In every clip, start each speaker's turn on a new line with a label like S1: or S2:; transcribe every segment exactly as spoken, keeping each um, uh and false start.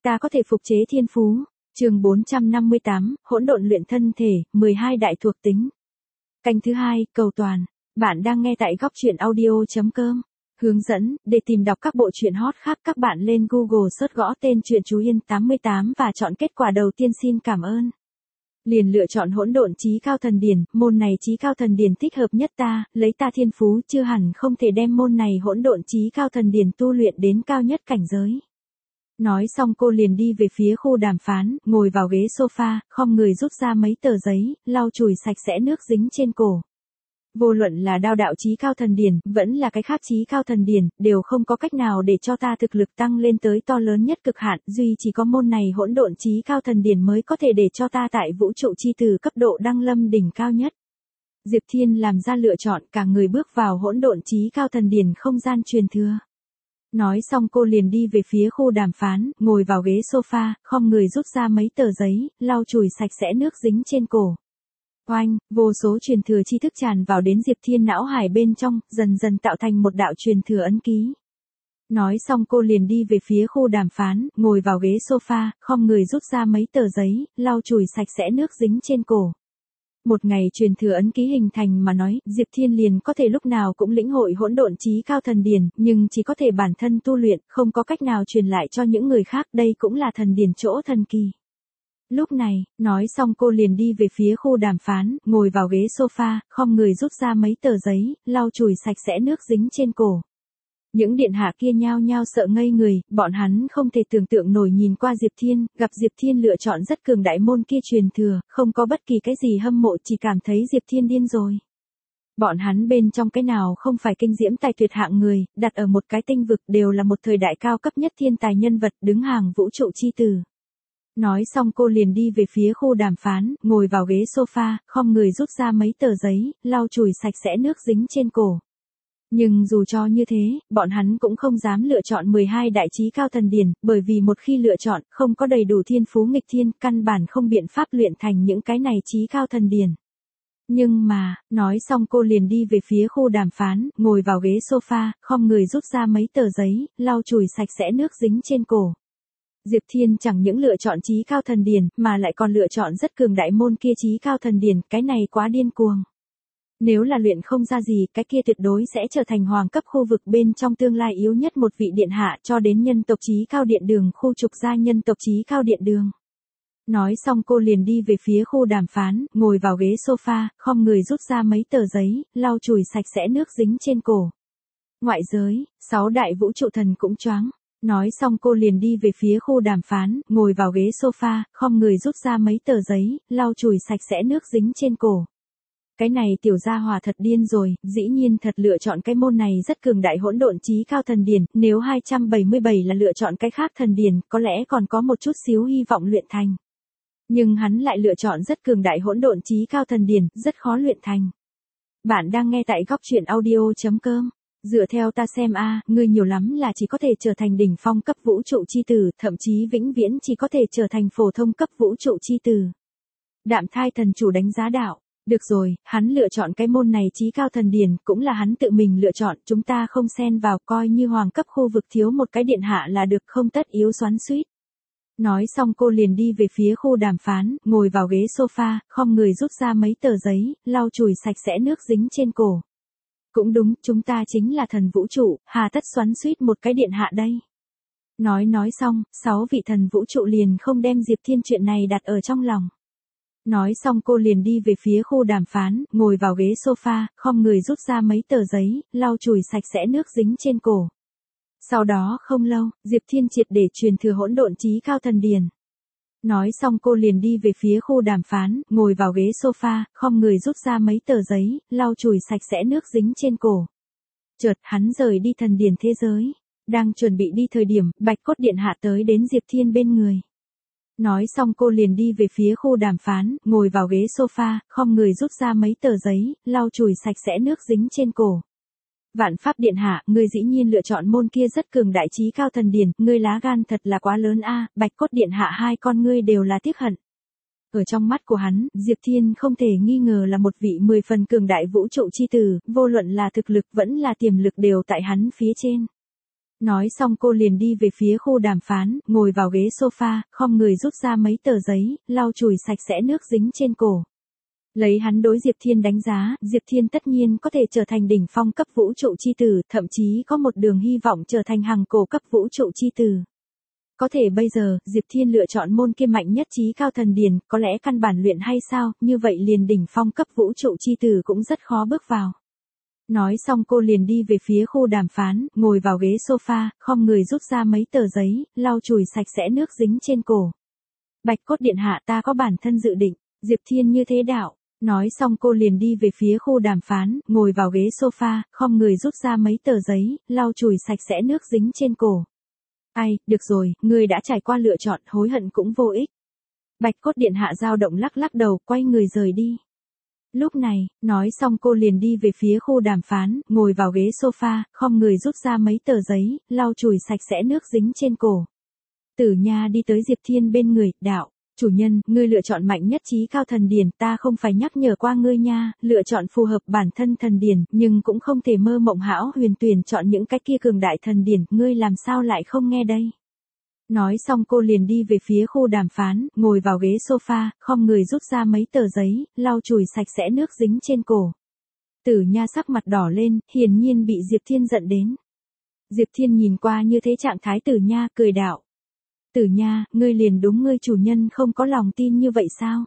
S1: Ta có thể phục chế thiên phú. Chương bốn trăm năm mươi tám, hỗn độn luyện thân thể, mười hai đại thuộc tính. Canh thứ hai, cầu toàn. Bạn đang nghe tại góc truyện audio chấm com. Hướng dẫn, để tìm đọc các bộ truyện hot khác các bạn lên Google search gõ tên truyện Chú Yên tám mươi tám và chọn kết quả đầu tiên. Xin cảm ơn. Liền lựa chọn hỗn độn chí cao thần điển, môn này chí cao thần điển thích hợp nhất ta, lấy ta thiên phú chưa hẳn không thể đem môn này hỗn độn chí cao thần điển tu luyện đến cao nhất cảnh giới. Nói xong cô liền đi về phía khu đàm phán, ngồi vào ghế sofa, khom người rút ra mấy tờ giấy, lau chùi sạch sẽ nước dính trên cổ. Vô luận là đao đạo chí cao thần điển, vẫn là cái khác chí cao thần điển, đều không có cách nào để cho ta thực lực tăng lên tới to lớn nhất cực hạn, duy chỉ có môn này hỗn độn chí cao thần điển mới có thể để cho ta tại vũ trụ chi từ cấp độ đăng lâm đỉnh cao nhất. Diệp Thiên làm ra lựa chọn, cả người bước vào hỗn độn chí cao thần điển không gian truyền thừa. Nói xong cô liền đi về phía khu đàm phán, ngồi vào ghế sofa, khom người rút ra mấy tờ giấy, lau chùi sạch sẽ nước dính trên cổ. Oanh, vô số truyền thừa tri thức tràn vào đến Diệp Thiên não hải bên trong, dần dần tạo thành một đạo truyền thừa ấn ký. Nói xong cô liền đi về phía khu đàm phán, ngồi vào ghế sofa, khom người rút ra mấy tờ giấy, lau chùi sạch sẽ nước dính trên cổ. Một ngày truyền thừa ấn ký hình thành mà nói, Diệp Thiên liền có thể lúc nào cũng lĩnh hội hỗn độn chí cao thần điển, nhưng chỉ có thể bản thân tu luyện, không có cách nào truyền lại cho những người khác, đây cũng là thần điển chỗ thần kỳ. Lúc này, nói xong cô liền đi về phía khu đàm phán, ngồi vào ghế sofa, khom người rút ra mấy tờ giấy, lau chùi sạch sẽ nước dính trên cổ. Những điện hạ kia nhao nhao sợ ngây người, bọn hắn không thể tưởng tượng nổi nhìn qua Diệp Thiên, gặp Diệp Thiên lựa chọn rất cường đại môn kia truyền thừa, không có bất kỳ cái gì hâm mộ, chỉ cảm thấy Diệp Thiên điên rồi. Bọn hắn bên trong cái nào không phải kinh diễm tài tuyệt hạng người, đặt ở một cái tinh vực đều là một thời đại cao cấp nhất thiên tài nhân vật đứng hàng vũ trụ chi tử. Nói xong cô liền đi về phía khu đàm phán, ngồi vào ghế sofa, khom người rút ra mấy tờ giấy, lau chùi sạch sẽ nước dính trên cổ. Nhưng dù cho như thế, bọn hắn cũng không dám lựa chọn mười hai đại chí cao thần điển, bởi vì một khi lựa chọn, không có đầy đủ thiên phú nghịch thiên, căn bản không biện pháp luyện thành những cái này chí cao thần điển. Nhưng mà, nói xong cô liền đi về phía khu đàm phán, ngồi vào ghế sofa, khom người rút ra mấy tờ giấy, lau chùi sạch sẽ nước dính trên cổ. Diệp Thiên chẳng những lựa chọn chí cao thần điển, mà lại còn lựa chọn rất cường đại môn kia chí cao thần điển, cái này quá điên cuồng. Nếu là luyện không ra gì, cái kia tuyệt đối sẽ trở thành hoàng cấp khu vực bên trong tương lai yếu nhất một vị điện hạ cho đến nhân tộc chí cao điện đường khu trục ra nhân tộc chí cao điện đường. Nói xong cô liền đi về phía khu đàm phán, ngồi vào ghế sofa, khom người rút ra mấy tờ giấy, lau chùi sạch sẽ nước dính trên cổ. Ngoại giới, sáu đại vũ trụ thần cũng choáng. Nói xong cô liền đi về phía khu đàm phán, ngồi vào ghế sofa, khom người rút ra mấy tờ giấy, lau chùi sạch sẽ nước dính trên cổ. Cái này tiểu gia hòa thật điên rồi, dĩ nhiên thật lựa chọn cái môn này rất cường đại hỗn độn chí cao thần điển, nếu hai trăm bảy mươi bảy là lựa chọn cái khác thần điển, có lẽ còn có một chút xíu hy vọng luyện thành. Nhưng hắn lại lựa chọn rất cường đại hỗn độn chí cao thần điển, rất khó luyện thành. Bạn đang nghe tại góc truyện audio chấm com. Dựa theo ta xem a, à, ngươi nhiều lắm là chỉ có thể trở thành đỉnh phong cấp vũ trụ chi tử, thậm chí vĩnh viễn chỉ có thể trở thành phổ thông cấp vũ trụ chi tử. Đạm Thai thần chủ đánh giá đạo. Được rồi, hắn lựa chọn cái môn này chí cao thần điển, cũng là hắn tự mình lựa chọn, chúng ta không xen vào, coi như hoàng cấp khu vực thiếu một cái điện hạ là được, không tất yếu xoắn xuýt. Nói xong cô liền đi về phía khu đàm phán, ngồi vào ghế sofa, khom người rút ra mấy tờ giấy, lau chùi sạch sẽ nước dính trên cổ. Cũng đúng, chúng ta chính là thần vũ trụ, hà tất xoắn xuýt một cái điện hạ đây. Nói nói xong, sáu vị thần vũ trụ liền không đem Diệp Thiên chuyện này đặt ở trong lòng. Nói xong cô liền đi về phía khu đàm phán, ngồi vào ghế sofa, khom người rút ra mấy tờ giấy, lau chùi sạch sẽ nước dính trên cổ. Sau đó không lâu, Diệp Thiên triệt để truyền thừa hỗn độn chí cao thần điển. Nói xong cô liền đi về phía khu đàm phán, ngồi vào ghế sofa, khom người rút ra mấy tờ giấy, lau chùi sạch sẽ nước dính trên cổ. Chợt hắn rời đi thần điển thế giới. Đang chuẩn bị đi thời điểm, Bạch Cốt Điện hạ tới đến Diệp Thiên bên người. Nói xong cô liền đi về phía khu đàm phán, ngồi vào ghế sofa, khom người rút ra mấy tờ giấy, lau chùi sạch sẽ nước dính trên cổ. Vạn Pháp Điện hạ, ngươi dĩ nhiên lựa chọn môn kia rất cường đại chí cao thần điển, ngươi lá gan thật là quá lớn a, Bạch Cốt Điện hạ hai con ngươi đều là tiếc hận. Ở trong mắt của hắn, Diệp Thiên không thể nghi ngờ là một vị mười phần cường đại vũ trụ chi tử, vô luận là thực lực vẫn là tiềm lực đều tại hắn phía trên. Nói xong cô liền đi về phía khu đàm phán, ngồi vào ghế sofa, khom người rút ra mấy tờ giấy, lau chùi sạch sẽ nước dính trên cổ. Lấy hắn đối Diệp Thiên đánh giá, Diệp Thiên tất nhiên có thể trở thành đỉnh phong cấp vũ trụ chi tử, thậm chí có một đường hy vọng trở thành hàng cổ cấp vũ trụ chi tử. Có thể bây giờ, Diệp Thiên lựa chọn môn kia mạnh nhất trí cao thần điền, có lẽ căn bản luyện hay sao, như vậy liền đỉnh phong cấp vũ trụ chi tử cũng rất khó bước vào. Nói xong cô liền đi về phía khu đàm phán, ngồi vào ghế sofa, khom người rút ra mấy tờ giấy, lau chùi sạch sẽ nước dính trên cổ. Bạch cốt điện hạ, ta có bản thân dự định, Diệp Thiên như thế đạo. Nói xong cô liền đi về phía khu đàm phán, ngồi vào ghế sofa, khom người rút ra mấy tờ giấy, lau chùi sạch sẽ nước dính trên cổ. Ai, được rồi, ngươi đã trải qua lựa chọn, hối hận cũng vô ích. Bạch cốt điện hạ dao động lắc lắc đầu, quay người rời đi. Lúc này, nói xong cô liền đi về phía khu đàm phán, ngồi vào ghế sofa, khom người rút ra mấy tờ giấy, lau chùi sạch sẽ nước dính trên cổ. Tử Nha đi tới Diệp Thiên bên người, đạo, chủ nhân, ngươi lựa chọn mạnh nhất trí cao thần điển, ta không phải nhắc nhở qua ngươi nha, lựa chọn phù hợp bản thân thần điển, nhưng cũng không thể mơ mộng hão huyền tuyển chọn những cái kia cường đại thần điển, ngươi làm sao lại không nghe đây. Nói xong cô liền đi về phía khu đàm phán, ngồi vào ghế sofa, khom người rút ra mấy tờ giấy, lau chùi sạch sẽ nước dính trên cổ. Tử Nha sắc mặt đỏ lên, hiển nhiên bị Diệp Thiên giận đến. Diệp Thiên nhìn qua như thế trạng thái Tử Nha, cười đạo. Tử Nha, ngươi liền đúng ngươi chủ nhân không có lòng tin như vậy sao?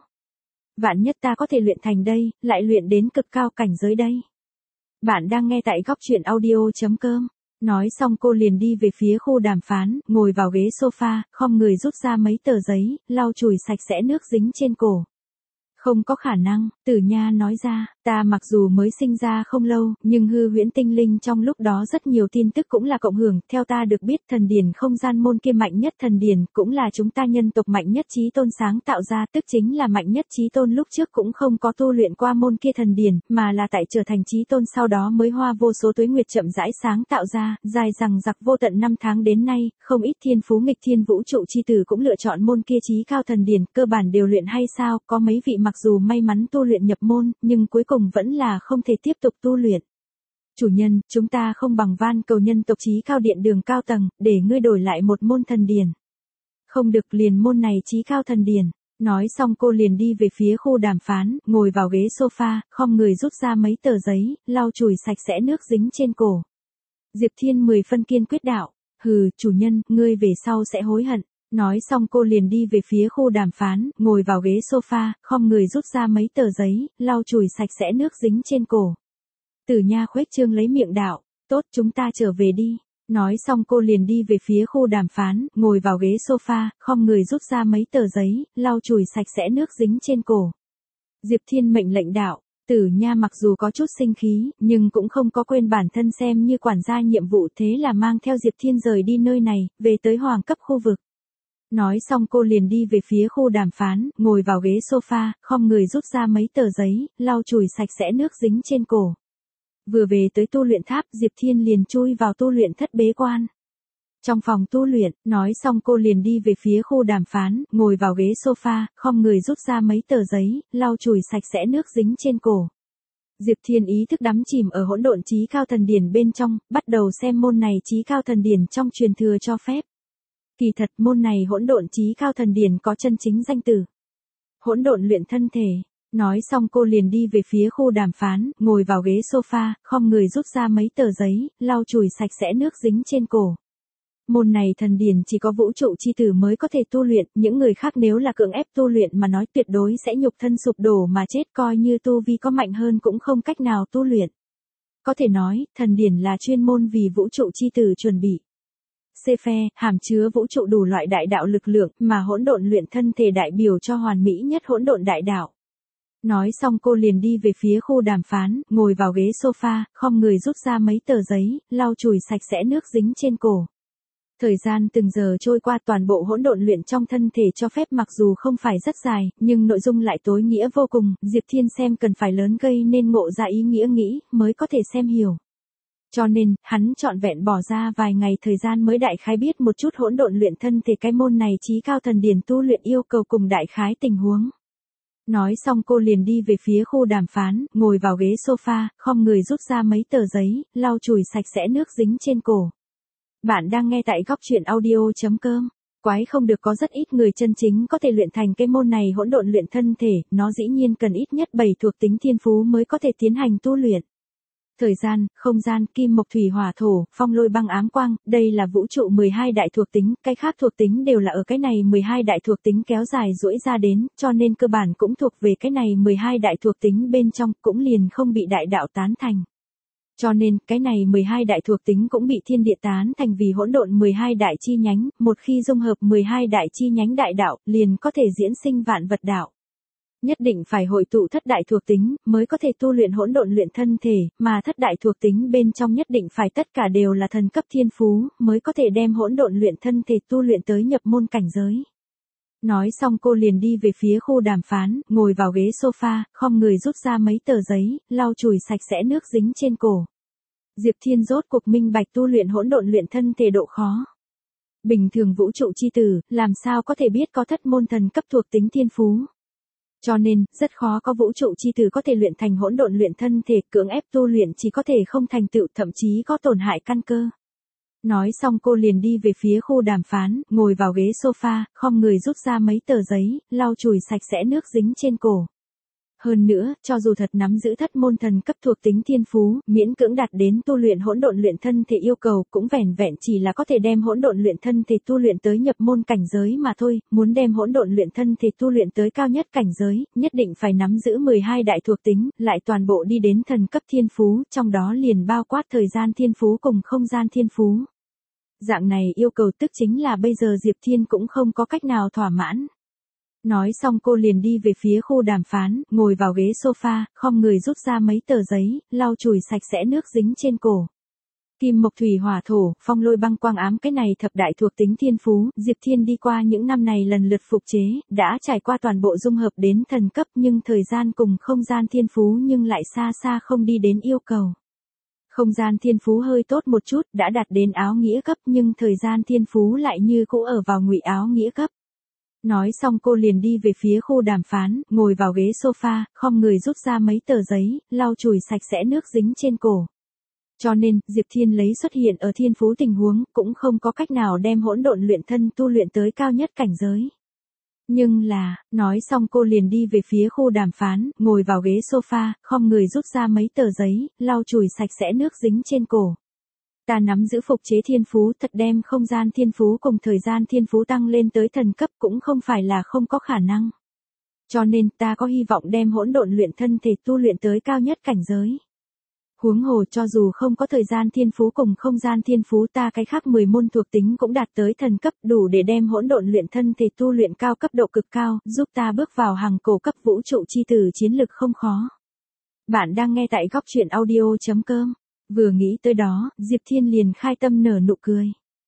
S1: Vạn nhất ta có thể luyện thành đây, lại luyện đến cực cao cảnh giới đây. Bạn đang nghe tại góc truyện audio chấm com. Nói xong cô liền đi về phía khu đàm phán, ngồi vào ghế sofa, khom người rút ra mấy tờ giấy, lau chùi sạch sẽ nước dính trên cổ. Không có khả năng, Tử Nha nói ra, ta mặc dù mới sinh ra không lâu, nhưng hư huyễn tinh linh trong lúc đó rất nhiều tin tức cũng là cộng hưởng, theo ta được biết thần điển không gian môn kia mạnh nhất thần điển, cũng là chúng ta nhân tộc mạnh nhất chí tôn sáng tạo ra, tức chính là mạnh nhất chí tôn lúc trước cũng không có tu luyện qua môn kia thần điển, mà là tại trở thành chí tôn sau đó mới hoa vô số tuế nguyệt chậm rãi sáng tạo ra, dài rằng giặc vô tận năm tháng đến nay, không ít thiên phú nghịch thiên vũ trụ chi tử cũng lựa chọn môn kia chí cao thần điển, cơ bản đều luyện hay sao, có mấy vị mặc dù may mắn tu luyện nhập môn, nhưng cuối cùng vẫn là không thể tiếp tục tu luyện. Chủ nhân, chúng ta không bằng van cầu nhân tộc chí cao điện đường cao tầng, để ngươi đổi lại một môn thần điển. Không được, liền môn này chí cao thần điển. Nói xong cô liền đi về phía khu đàm phán, ngồi vào ghế sofa, khom người rút ra mấy tờ giấy, lau chùi sạch sẽ nước dính trên cổ. Diệp Thiên mười phân kiên quyết đạo, hừ, chủ nhân, ngươi về sau sẽ hối hận. Nói xong cô liền đi về phía khu đàm phán, ngồi vào ghế sofa, khom người rút ra mấy tờ giấy, lau chùi sạch sẽ nước dính trên cổ. Tử Nha khuếch trương lấy miệng đạo, tốt, chúng ta trở về đi. Nói xong cô liền đi về phía khu đàm phán, ngồi vào ghế sofa, khom người rút ra mấy tờ giấy, lau chùi sạch sẽ nước dính trên cổ. Diệp Thiên mệnh lệnh đạo, Tử Nha mặc dù có chút sinh khí, nhưng cũng không có quên bản thân xem như quản gia nhiệm vụ, thế là mang theo Diệp Thiên rời đi nơi này, về tới hoàng cấp khu vực. Nói xong cô liền đi về phía khu đàm phán, ngồi vào ghế sofa, khom người rút ra mấy tờ giấy, lau chùi sạch sẽ nước dính trên cổ. Vừa về tới tu luyện tháp, Diệp Thiên liền chui vào tu luyện thất bế quan. Trong phòng tu luyện, nói xong cô liền đi về phía khu đàm phán, ngồi vào ghế sofa, khom người rút ra mấy tờ giấy, lau chùi sạch sẽ nước dính trên cổ. Diệp Thiên ý thức đắm chìm ở hỗn độn chí cao thần điển bên trong, bắt đầu xem môn này chí cao thần điển trong truyền thừa cho phép. Kỳ thật môn này hỗn độn chí cao thần điển có chân chính danh từ. Hỗn độn luyện thân thể. Nói xong cô liền đi về phía khu đàm phán, ngồi vào ghế sofa, khom người rút ra mấy tờ giấy, lau chùi sạch sẽ nước dính trên cổ. Môn này thần điển chỉ có vũ trụ chi tử mới có thể tu luyện, những người khác nếu là cưỡng ép tu luyện mà nói tuyệt đối sẽ nhục thân sụp đổ mà chết, coi như tu vi có mạnh hơn cũng không cách nào tu luyện. Có thể nói, thần điển là chuyên môn vì vũ trụ chi tử chuẩn bị. Sephe, hàm chứa vũ trụ đủ loại đại đạo lực lượng, mà hỗn độn luyện thân thể đại biểu cho hoàn mỹ nhất hỗn độn đại đạo. Nói xong cô liền đi về phía khu đàm phán, ngồi vào ghế sofa, khom người rút ra mấy tờ giấy, lau chùi sạch sẽ nước dính trên cổ. Thời gian từng giờ trôi qua, toàn bộ hỗn độn luyện trong thân thể cho phép mặc dù không phải rất dài, nhưng nội dung lại tối nghĩa vô cùng, Diệp Thiên xem cần phải lớn gây nên ngộ ra ý nghĩa nghĩ, mới có thể xem hiểu. Cho nên, hắn trọn vẹn bỏ ra vài ngày thời gian mới đại khái biết một chút hỗn độn luyện thân thể cái môn này chí cao thần điển tu luyện yêu cầu cùng đại khái tình huống. Nói xong cô liền đi về phía khu đàm phán, ngồi vào ghế sofa, khom người rút ra mấy tờ giấy, lau chùi sạch sẽ nước dính trên cổ. Bạn đang nghe tại góc truyện audio.com. Quái không được có rất ít người chân chính có thể luyện thành cái môn này hỗn độn luyện thân thể, nó dĩ nhiên cần ít nhất bảy thuộc tính thiên phú mới có thể tiến hành tu luyện. Thời gian, không gian, kim mộc thủy hỏa thổ, phong lôi băng ám quang, đây là vũ trụ mười hai đại thuộc tính, cái khác thuộc tính đều là ở cái này mười hai đại thuộc tính kéo dài duỗi ra đến, cho nên cơ bản cũng thuộc về cái này mười hai đại thuộc tính bên trong, cũng liền không bị đại đạo tán thành. Cho nên, cái này mười hai đại thuộc tính cũng bị thiên địa tán thành vì hỗn độn mười hai đại chi nhánh, một khi dung hợp mười hai đại chi nhánh đại đạo, liền có thể diễn sinh vạn vật đạo. Nhất định phải hội tụ thất đại thuộc tính, mới có thể tu luyện hỗn độn luyện thân thể, mà thất đại thuộc tính bên trong nhất định phải tất cả đều là thần cấp thiên phú, mới có thể đem hỗn độn luyện thân thể tu luyện tới nhập môn cảnh giới. Nói xong cô liền đi về phía khu đàm phán, ngồi vào ghế sofa, khom người rút ra mấy tờ giấy, lau chùi sạch sẽ nước dính trên cổ. Diệp Thiên rốt cuộc minh bạch tu luyện hỗn độn luyện thân thể độ khó. Bình thường vũ trụ chi tử, làm sao có thể biết có thất môn thần cấp thuộc tính thiên phú. Cho nên, rất khó có vũ trụ chi tử có thể luyện thành hỗn độn luyện thân thể, cưỡng ép tu luyện chỉ có thể không thành tựu, thậm chí có tổn hại căn cơ. Nói xong cô liền đi về phía khu đàm phán, ngồi vào ghế sofa, khom người rút ra mấy tờ giấy, lau chùi sạch sẽ nước dính trên cổ. Hơn nữa, cho dù thật nắm giữ thất môn thần cấp thuộc tính thiên phú, miễn cưỡng đạt đến tu luyện hỗn độn luyện thân thể yêu cầu, cũng vẻn vẹn chỉ là có thể đem hỗn độn luyện thân thể tu luyện tới nhập môn cảnh giới mà thôi, muốn đem hỗn độn luyện thân thể tu luyện tới cao nhất cảnh giới, nhất định phải nắm giữ mười hai đại thuộc tính, lại toàn bộ đi đến thần cấp thiên phú, trong đó liền bao quát thời gian thiên phú cùng không gian thiên phú. Dạng này yêu cầu tức chính là bây giờ Diệp Thiên cũng không có cách nào thỏa mãn. Nói xong cô liền đi về phía khu đàm phán, ngồi vào ghế sofa, khom người rút ra mấy tờ giấy, lau chùi sạch sẽ nước dính trên cổ. Kim mộc thủy hỏa thổ, phong lôi băng quang ám, cái này thập đại thuộc tính thiên phú, Diệp Thiên đi qua những năm này lần lượt phục chế, đã trải qua toàn bộ dung hợp đến thần cấp, nhưng thời gian cùng không gian thiên phú nhưng lại xa xa không đi đến yêu cầu. Không gian thiên phú hơi tốt một chút, đã đạt đến áo nghĩa cấp, nhưng thời gian thiên phú lại như cũ ở vào ngụy áo nghĩa cấp. Nói xong cô liền đi về phía khu đàm phán, ngồi vào ghế sofa, khom người rút ra mấy tờ giấy, lau chùi sạch sẽ nước dính trên cổ. Cho nên, Diệp Thiên lấy xuất hiện ở thiên phú tình huống, cũng không có cách nào đem hỗn độn luyện thân tu luyện tới cao nhất cảnh giới. Nhưng là, nói xong cô liền đi về phía khu đàm phán, ngồi vào ghế sofa, khom người rút ra mấy tờ giấy, lau chùi sạch sẽ nước dính trên cổ. Ta nắm giữ phục chế thiên phú, thật đem không gian thiên phú cùng thời gian thiên phú tăng lên tới thần cấp cũng không phải là không có khả năng. Cho nên ta có hy vọng đem hỗn độn luyện thân thể tu luyện tới cao nhất cảnh giới. Huống hồ cho dù không có thời gian thiên phú cùng không gian thiên phú, ta cái khác mười môn thuộc tính cũng đạt tới thần cấp, đủ để đem hỗn độn luyện thân thể tu luyện cao cấp độ cực cao, giúp ta bước vào hàng cổ cấp vũ trụ chi tử, chiến lực không khó. Bạn đang nghe tại góc truyện audio.com. Vừa nghĩ tới đó, Diệp Thiên liền khai tâm nở nụ cười.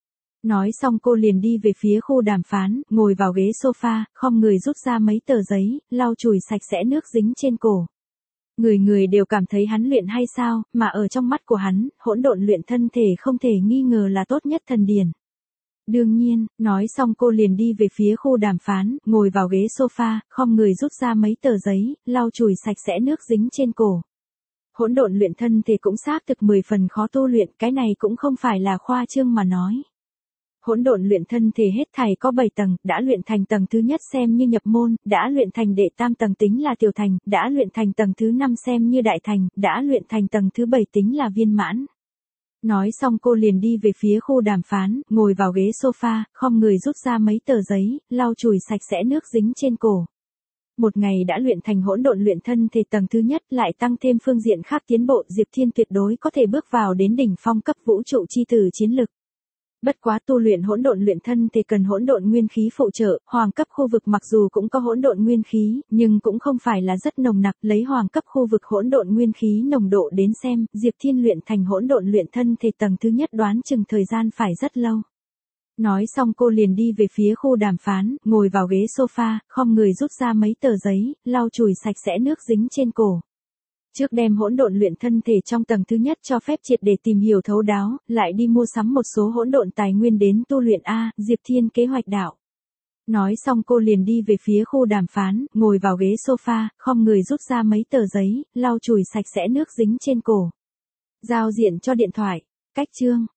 S1: Nói xong cô liền đi về phía khu đàm phán, ngồi vào ghế sofa, khom người rút ra mấy tờ giấy, lau chùi sạch sẽ nước dính trên cổ. Người người đều cảm thấy hắn luyện hay sao, mà ở trong mắt của hắn, hỗn độn luyện thân thể không thể nghi ngờ là tốt nhất thần điển. Đương nhiên, nói xong cô liền đi về phía khu đàm phán, ngồi vào ghế sofa, khom người rút ra mấy tờ giấy, lau chùi sạch sẽ nước dính trên cổ. Hỗn độn luyện thân thể cũng xác thực mười phần khó tu luyện, cái này cũng không phải là khoa trương mà nói. Hỗn độn luyện thân thể hết thảy có bảy tầng, đã luyện thành tầng thứ nhất xem như nhập môn, đã luyện thành đệ tam tầng tính là tiểu thành, đã luyện thành tầng thứ năm xem như đại thành, đã luyện thành tầng thứ bảy tính là viên mãn. Nói xong cô liền đi về phía khu đàm phán, ngồi vào ghế sofa, khom người rút ra mấy tờ giấy, lau chùi sạch sẽ nước dính trên cổ. Một ngày đã luyện thành hỗn độn luyện thân thể tầng thứ nhất, lại tăng thêm phương diện khác tiến bộ, Diệp Thiên tuyệt đối có thể bước vào đến đỉnh phong cấp vũ trụ chi tử chiến lực. Bất quá tu luyện hỗn độn luyện thân thể cần hỗn độn nguyên khí phụ trợ, hoàng cấp khu vực mặc dù cũng có hỗn độn nguyên khí, nhưng cũng không phải là rất nồng nặc, lấy hoàng cấp khu vực hỗn độn nguyên khí nồng độ đến xem, Diệp Thiên luyện thành hỗn độn luyện thân thể tầng thứ nhất đoán chừng thời gian phải rất lâu. Nói xong cô liền đi về phía khu đàm phán, ngồi vào ghế sofa, khom người rút ra mấy tờ giấy, lau chùi sạch sẽ nước dính trên cổ. Trước đem hỗn độn luyện thân thể trong tầng thứ nhất cho phép triệt để tìm hiểu thấu đáo, lại đi mua sắm một số hỗn độn tài nguyên đến tu luyện A, Diệp Thiên kế hoạch đạo. Nói xong cô liền đi về phía khu đàm phán, ngồi vào ghế sofa, khom người rút ra mấy tờ giấy, lau chùi sạch sẽ nước dính trên cổ. Giao diện cho điện thoại. Cách chương.